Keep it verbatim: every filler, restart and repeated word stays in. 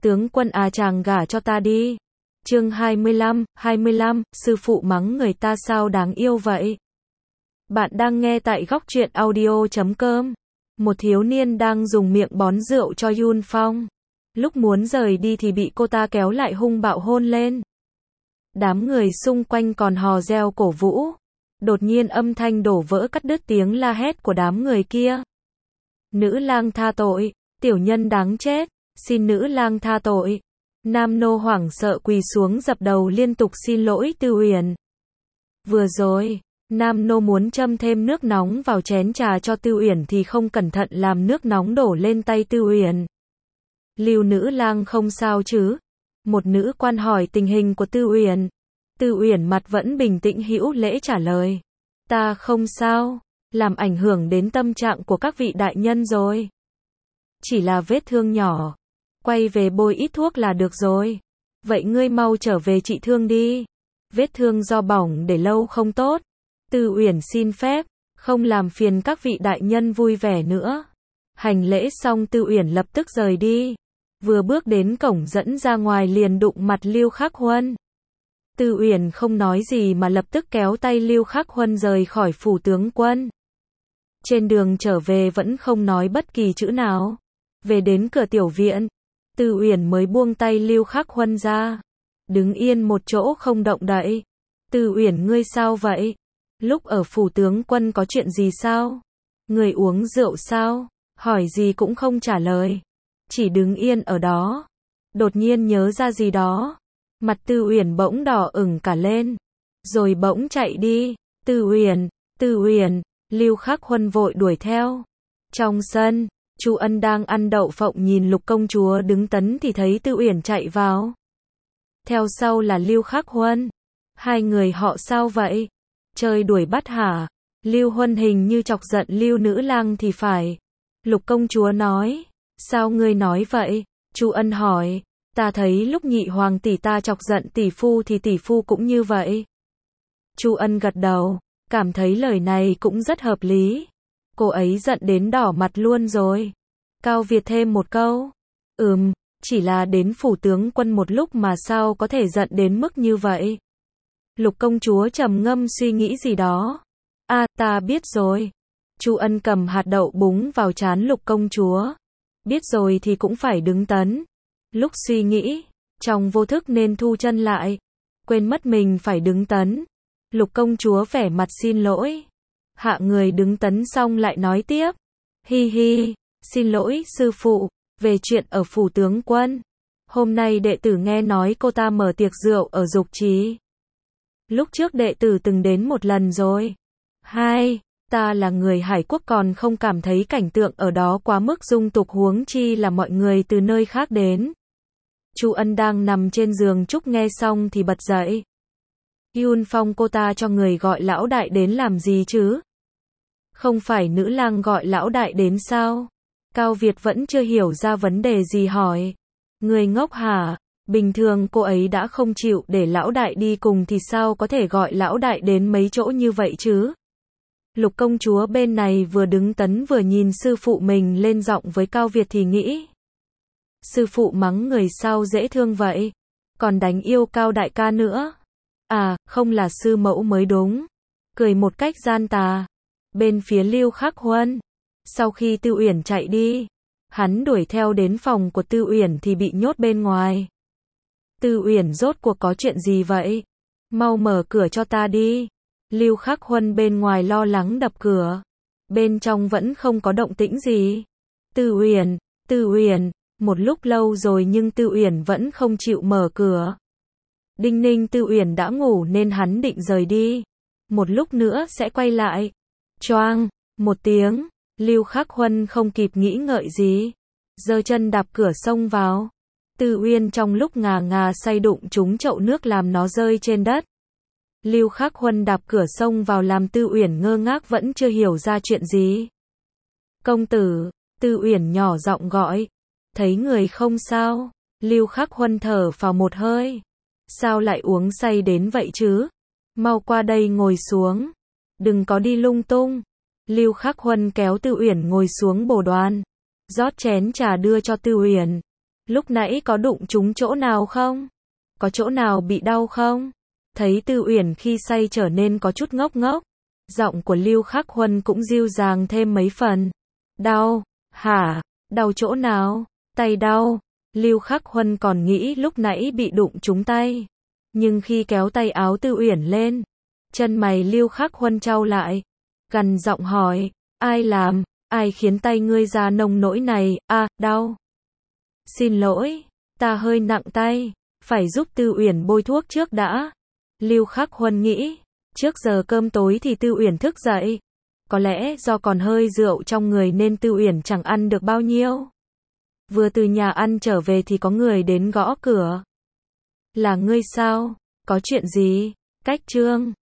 Tướng quân à, chàng gả cho ta đi. Chương hai mươi lăm, hai mươi lăm, sư phụ mắng người ta sao đáng yêu vậy. Bạn đang nghe tại góc truyện audio chấm com. Một thiếu niên đang dùng miệng bón rượu cho Yun Phong. Lúc muốn rời đi thì bị cô ta kéo lại hung bạo hôn lên. Đám người xung quanh còn hò reo cổ vũ. Đột nhiên âm thanh đổ vỡ cắt đứt tiếng la hét của đám người kia. Nữ lang tha tội, tiểu nhân đáng chết, xin nữ lang tha tội. Nam nô hoảng sợ quỳ xuống dập đầu liên tục xin lỗi Tư Uyển. Vừa rồi, Nam nô muốn châm thêm nước nóng vào chén trà cho Tư Uyển thì không cẩn thận làm nước nóng đổ lên tay Tư Uyển. Lưu nữ lang không sao chứ? Một nữ quan hỏi tình hình của Tư Uyển. Tư Uyển mặt vẫn bình tĩnh hữu lễ trả lời. Ta không sao, làm ảnh hưởng đến tâm trạng của các vị đại nhân rồi. Chỉ là vết thương nhỏ, quay về bôi ít thuốc là được rồi. Vậy ngươi mau trở về trị thương đi. Vết thương do bỏng để lâu không tốt. Tư Uyển xin phép, không làm phiền các vị đại nhân vui vẻ nữa. Hành lễ xong Tư Uyển lập tức rời đi. Vừa bước đến cổng dẫn ra ngoài liền đụng mặt Lưu Khắc Huân. Tư Uyển không nói gì mà lập tức kéo tay Lưu Khắc Huân rời khỏi phủ tướng quân. Trên đường trở về vẫn không nói bất kỳ chữ nào. Về đến cửa tiểu viện, Tư Uyển mới buông tay Lưu Khắc Huân ra. Đứng yên một chỗ không động đậy. Tư Uyển ngươi sao vậy? Lúc ở phủ tướng quân có chuyện gì sao? Người uống rượu sao? Hỏi gì cũng không trả lời. Chỉ đứng yên ở đó. Đột nhiên nhớ ra gì đó. Mặt Tư Uyển bỗng đỏ ửng cả lên. Rồi bỗng chạy đi. Tư Uyển, Tư Uyển, Lưu Khắc Huân vội đuổi theo. Trong sân, Chu Ân đang ăn đậu phộng nhìn Lục công chúa đứng tấn thì thấy Tư Uyển chạy vào. Theo sau là Lưu Khắc Huân. Hai người họ sao vậy? Chơi đuổi bắt hả? Lưu Huân hình như chọc giận Lưu nữ lang thì phải. Lục công chúa nói. Sao ngươi nói vậy? Chu Ân hỏi. Ta thấy lúc nhị hoàng tỷ ta chọc giận tỷ phu thì tỷ phu cũng như vậy. Chu Ân gật đầu, cảm thấy lời này cũng rất hợp lý. Cô ấy giận đến đỏ mặt luôn rồi. Cao Việt thêm một câu. Ừm, chỉ là đến phủ tướng quân một lúc mà sao có thể giận đến mức như vậy. Lục công chúa trầm ngâm suy nghĩ gì đó. À, ta biết rồi. Chu Ân cầm hạt đậu búng vào trán Lục công chúa. Biết rồi thì cũng phải đứng tấn. Lúc suy nghĩ, trong vô thức nên thu chân lại. Quên mất mình phải đứng tấn. Lục công chúa vẻ mặt xin lỗi. Hạ người đứng tấn xong lại nói tiếp. Hi hi, xin lỗi sư phụ, về chuyện ở phủ tướng quân. Hôm nay đệ tử nghe nói cô ta mở tiệc rượu ở Dục Trì. Lúc trước đệ tử từng đến một lần rồi. Hai, ta là người Hải Quốc còn không cảm thấy cảnh tượng ở đó quá mức dung tục huống chi là mọi người từ nơi khác đến. Chu Ân đang nằm trên giường trúc nghe xong thì bật dậy. Yun Phong cô ta cho người gọi lão đại đến làm gì chứ? Không phải nữ lang gọi lão đại đến sao? Cao Việt vẫn chưa hiểu ra vấn đề gì hỏi. Người ngốc hả? Bình thường cô ấy đã không chịu để lão đại đi cùng thì sao có thể gọi lão đại đến mấy chỗ như vậy chứ? Lục công chúa bên này vừa đứng tấn vừa nhìn sư phụ mình lên giọng với Cao Việt thì nghĩ. Sư phụ mắng người sao dễ thương vậy? Còn đánh yêu Cao đại ca nữa. À, không là sư mẫu mới đúng. Cười một cách gian tà. Bên phía Lưu Khắc Huân. Sau khi Tư Uyển chạy đi, hắn đuổi theo đến phòng của Tư Uyển thì bị nhốt bên ngoài. Tư Uyển rốt cuộc có chuyện gì vậy? Mau mở cửa cho ta đi. Lưu Khắc Huân bên ngoài lo lắng đập cửa. Bên trong vẫn không có động tĩnh gì. Tư Uyển, Tư Uyển, một lúc lâu rồi nhưng Tư Uyển vẫn không chịu mở cửa. Đinh ninh Tư Uyển đã ngủ nên hắn định rời đi. Một lúc nữa sẽ quay lại. Choang, một tiếng, Lưu Khắc Huân không kịp nghĩ ngợi gì. Giơ chân đạp cửa xông vào. Tư Uyên trong lúc ngà ngà say đụng trúng chậu nước làm nó rơi trên đất. Lưu Khắc Huân đạp cửa xông vào làm Tư Uyển ngơ ngác vẫn chưa hiểu ra chuyện gì. Công tử, Tư Uyển nhỏ giọng gọi. Thấy người không sao. Lưu Khắc Huân thở phào một hơi. Sao lại uống say đến vậy chứ? Mau qua đây ngồi xuống. Đừng có đi lung tung. Lưu Khắc Huân kéo Tư Uyển ngồi xuống bồ đoàn. Rót chén trà đưa cho Tư Uyển. Lúc nãy có đụng trúng chỗ nào không? Có chỗ nào bị đau không? Thấy Tư Uyển khi say trở nên có chút ngốc ngốc. Giọng của Lưu Khắc Huân cũng dịu dàng thêm mấy phần. Đau, hả? Đau chỗ nào? Tay đau. Lưu Khắc Huân còn nghĩ lúc nãy bị đụng trúng tay. Nhưng khi kéo tay áo Tư Uyển lên, chân mày Lưu Khắc Huân chau lại. Gằn giọng hỏi, ai làm? Ai khiến tay ngươi ra nông nỗi này? À, đau. Xin lỗi, ta hơi nặng tay, phải giúp Tư Uyển bôi thuốc trước đã. Lưu Khắc Huân nghĩ, trước giờ cơm tối thì Tư Uyển thức dậy. Có lẽ do còn hơi rượu trong người nên Tư Uyển chẳng ăn được bao nhiêu. Vừa từ nhà ăn trở về thì có người đến gõ cửa. Là ngươi sao? Có chuyện gì? Cách Trương.